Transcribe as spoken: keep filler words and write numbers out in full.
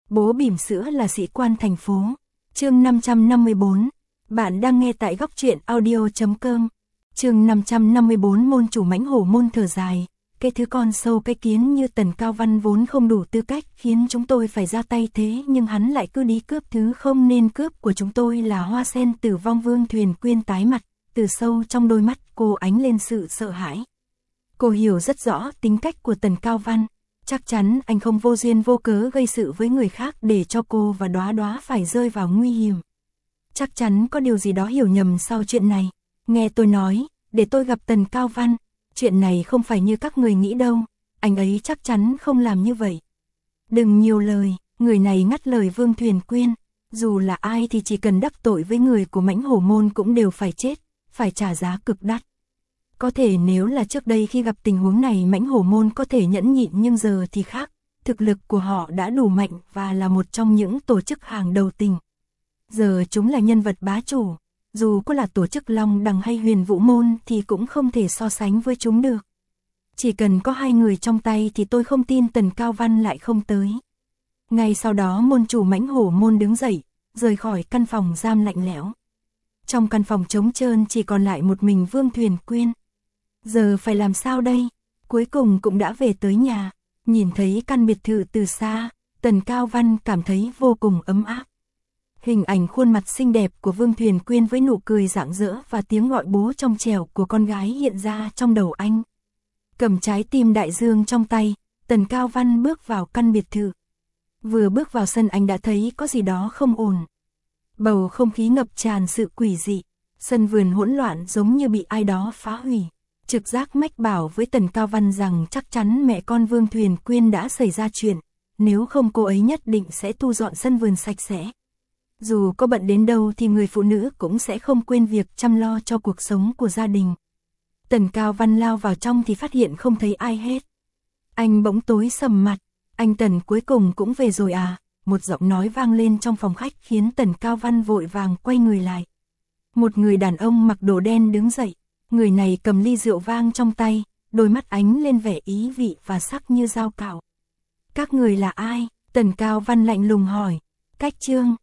Bố bỉm sữa là sĩ quan thành phố. Chương năm trăm năm mươi bốn. Bạn đang nghe tại góc truyện audio chấm com. Chương năm trăm năm mươi bốn. Môn chủ mãnh hổ môn thở dài. Cái thứ con sâu cái kiến như Tần Cao Văn vốn không đủ tư cách khiến chúng tôi phải ra tay, thế nhưng hắn lại cứ đi cướp thứ không nên cướp của chúng tôi là hoa sen tử vong. Vương Thuyền Quyên tái mặt, từ sâu trong đôi mắt cô ánh lên sự sợ hãi. Cô hiểu rất rõ tính cách của Tần Cao Văn. Chắc chắn anh không vô duyên vô cớ gây sự với người khác để cho cô và Đóa Đóa phải rơi vào nguy hiểm. Chắc chắn có điều gì đó hiểu nhầm sau chuyện này. Nghe tôi nói, để tôi gặp Tần Cao Văn. Chuyện này không phải như các người nghĩ đâu, anh ấy chắc chắn không làm như vậy. Đừng nhiều lời, người này ngắt lời Vương Thuyền Quyên. Dù là ai thì chỉ cần đắc tội với người của mãnh hổ môn cũng đều phải chết, phải trả giá cực đắt. Có thể nếu là trước đây khi gặp tình huống này mãnh hổ môn có thể nhẫn nhịn, nhưng giờ thì khác. Thực lực của họ đã đủ mạnh và là một trong những tổ chức hàng đầu tỉnh. Giờ chúng là nhân vật bá chủ. Dù có là tổ chức Long Đằng hay Huyền Vũ Môn thì cũng không thể so sánh với chúng được. Chỉ cần có hai người trong tay thì tôi không tin Tần Cao Văn lại không tới. Ngay sau đó môn chủ mãnh hổ môn đứng dậy, rời khỏi căn phòng giam lạnh lẽo. Trong căn phòng trống trơn chỉ còn lại một mình Vương Thuyền Quyên. Giờ phải làm sao đây? Cuối cùng cũng đã về tới nhà. Nhìn thấy căn biệt thự từ xa, Tần Cao Văn cảm thấy vô cùng ấm áp. Hình ảnh khuôn mặt xinh đẹp của Vương Thuyền Quyên với nụ cười rạng rỡ và tiếng gọi bố trong trẻo của con gái hiện ra trong đầu anh. Cầm trái tim đại dương trong tay, Tần Cao Văn bước vào căn biệt thự. Vừa bước vào sân anh đã thấy có gì đó không ổn. Bầu không khí ngập tràn sự quỷ dị, sân vườn hỗn loạn giống như bị ai đó phá hủy. Trực giác mách bảo với Tần Cao Văn rằng chắc chắn mẹ con Vương Thuyền Quyên đã xảy ra chuyện, nếu không cô ấy nhất định sẽ thu dọn sân vườn sạch sẽ. Dù có bận đến đâu thì người phụ nữ cũng sẽ không quên việc chăm lo cho cuộc sống của gia đình. Tần Cao Văn lao vào trong thì phát hiện không thấy ai hết. Anh bỗng tối sầm mặt. Anh Tần cuối cùng cũng về rồi à? Một giọng nói vang lên trong phòng khách khiến Tần Cao Văn vội vàng quay người lại. Một người đàn ông mặc đồ đen đứng dậy. Người này cầm ly rượu vang trong tay, đôi mắt ánh lên vẻ ý vị và sắc như dao cạo. Các người là ai? Tần Cao Văn lạnh lùng hỏi. Cách Trương.